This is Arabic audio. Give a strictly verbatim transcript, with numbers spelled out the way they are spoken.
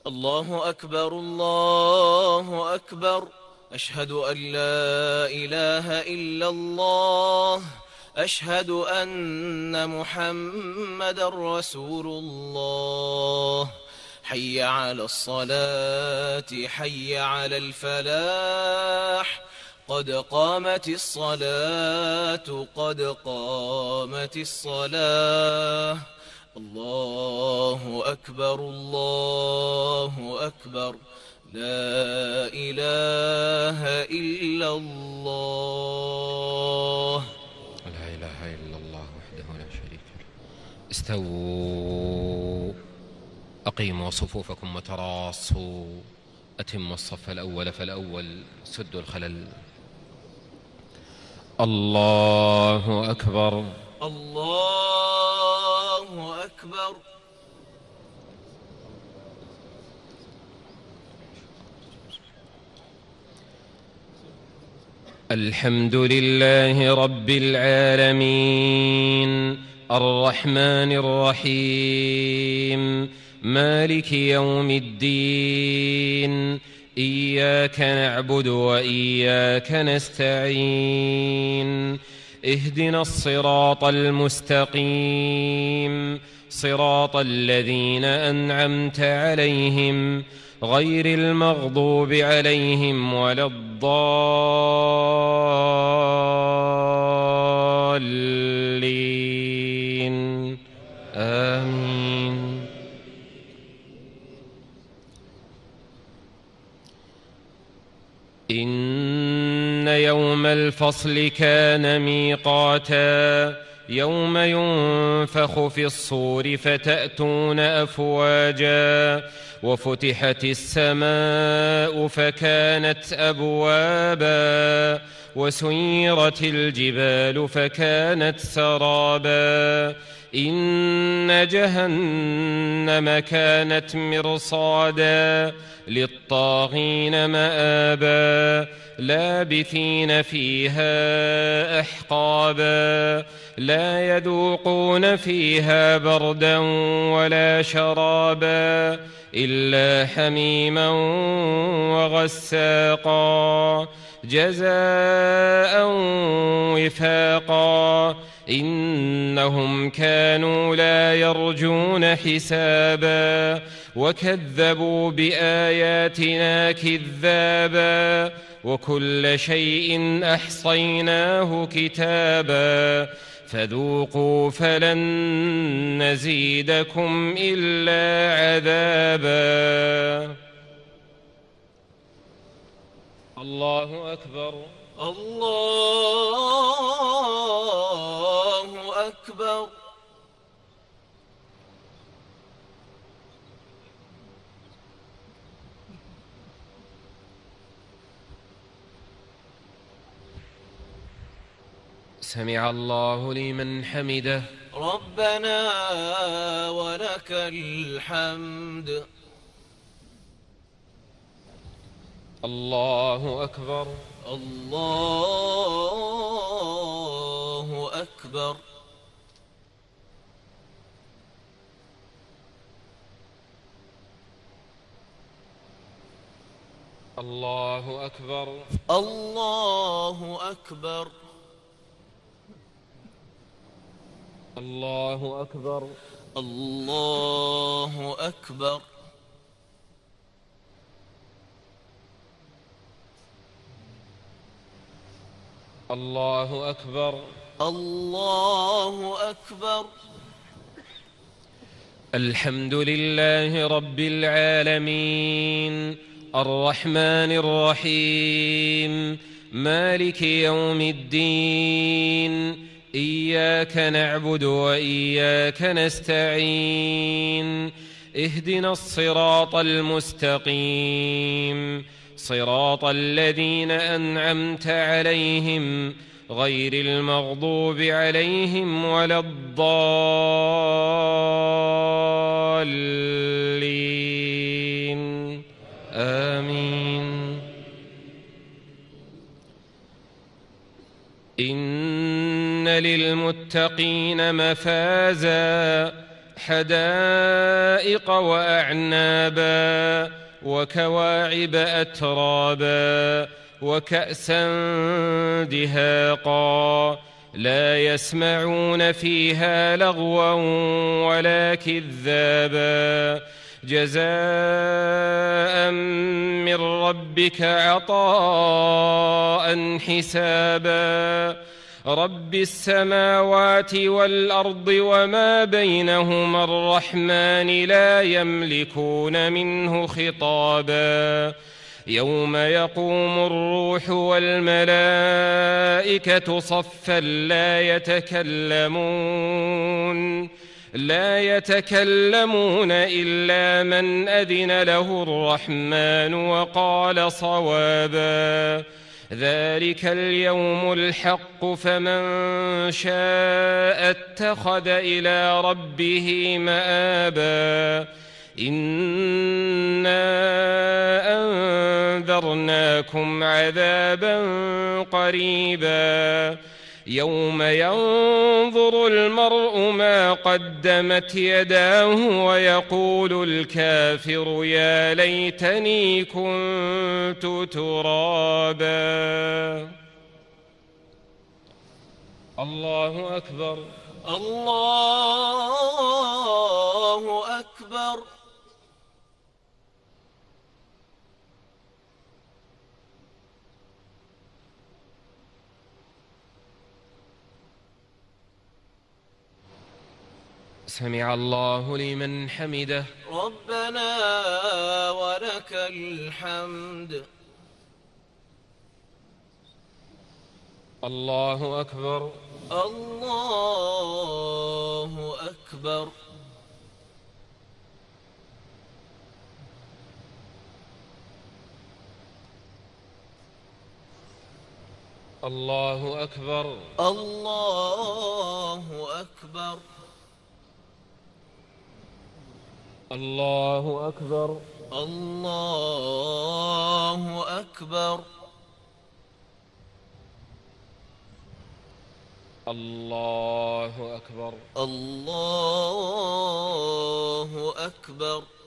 الله أكبر الله أكبر. أشهد أن لا إله إلا الله. أشهد أن محمدا رسول الله. حي على الصلاة حي على الفلاح. قد قامت الصلاة قد قامت الصلاة. الله أكبر الله أكبر. لا إله إلا الله. لا إله إلا الله وحده لا شريك له. استووا، أقيموا صفوفكم وتراصوا، أتموا الصف الأول فالأول، سدوا الخلل. الله أكبر الله أكبر. الحمد لله رب العالمين، الرحمن الرحيم، مالك يوم الدين. إياك نعبد وإياك نستعين. اهدنا الصراط المستقيم، صراط الذين أنعمت عليهم غير المغضوب عليهم ولا الضالين. آمين. إن يوم الفصل كان ميقاتا، يوم ينفخ في الصور فتأتون أفواجا، وفتحت السماء فكانت أبوابا، وسيرت الجبال فكانت سرابا. إن جهنم كانت مرصادا، للطاغين مآبا، لابثين فيها أحقابا، لا يذوقون فيها بردا ولا شرابا إلا حميما وغساقا، جزاء وفاقا. إنهم كانوا لا يرجون حسابا، وكذبوا بآياتنا كذابا، وكل شيء أحصيناه كتابا، فذوقوا فلن نزيدكم إلا عذابا. الله أكبر الله أكبر. سمع الله لمن حمده. ربنا ولك الحمد. الله أكبر الله أكبر. الله أكبر الله أكبر. الله أكبر الله أكبر. الله أكبر الله أكبر. الحمد لله رب العالمين، الرحمن الرحيم، مالك يوم الدين. إياك نعبد وإياك نستعين. اهدنا الصراط المستقيم، صراط الذين أنعمت عليهم غير المغضوب عليهم ولا الضالين. آمين. إن للمتقين مفازا، حدائق وأعنابا وكواعب أترابا وكأسا دهاقا لا يسمعون فيها لغوا ولا كذابا جزاء من ربك عطاء حسابا رب السماوات والأرض وما بينهما الرحمن لا يملكون منه خطابا يوم يقوم الروح والملائكة صفا لا يتكلمون لا يتكلمون إلا من أذن له الرحمن وقال صوابا ذلك اليوم الحق فمن شاء اتخذ إلى ربه مآبا إنا أنذرناكم عذابا قريبا يوم ينظر المرء ما قدمت يداه ويقول الكافر يا ليتني كنت ترابا. الله أكبر. الله أكبر. سمع الله لمن حمده. ربنا ولك الحمد. الله أكبر. الله أكبر. الله أكبر. الله أكبر. الله أكبر. الله أكبر. الله أكبر. الله أكبر.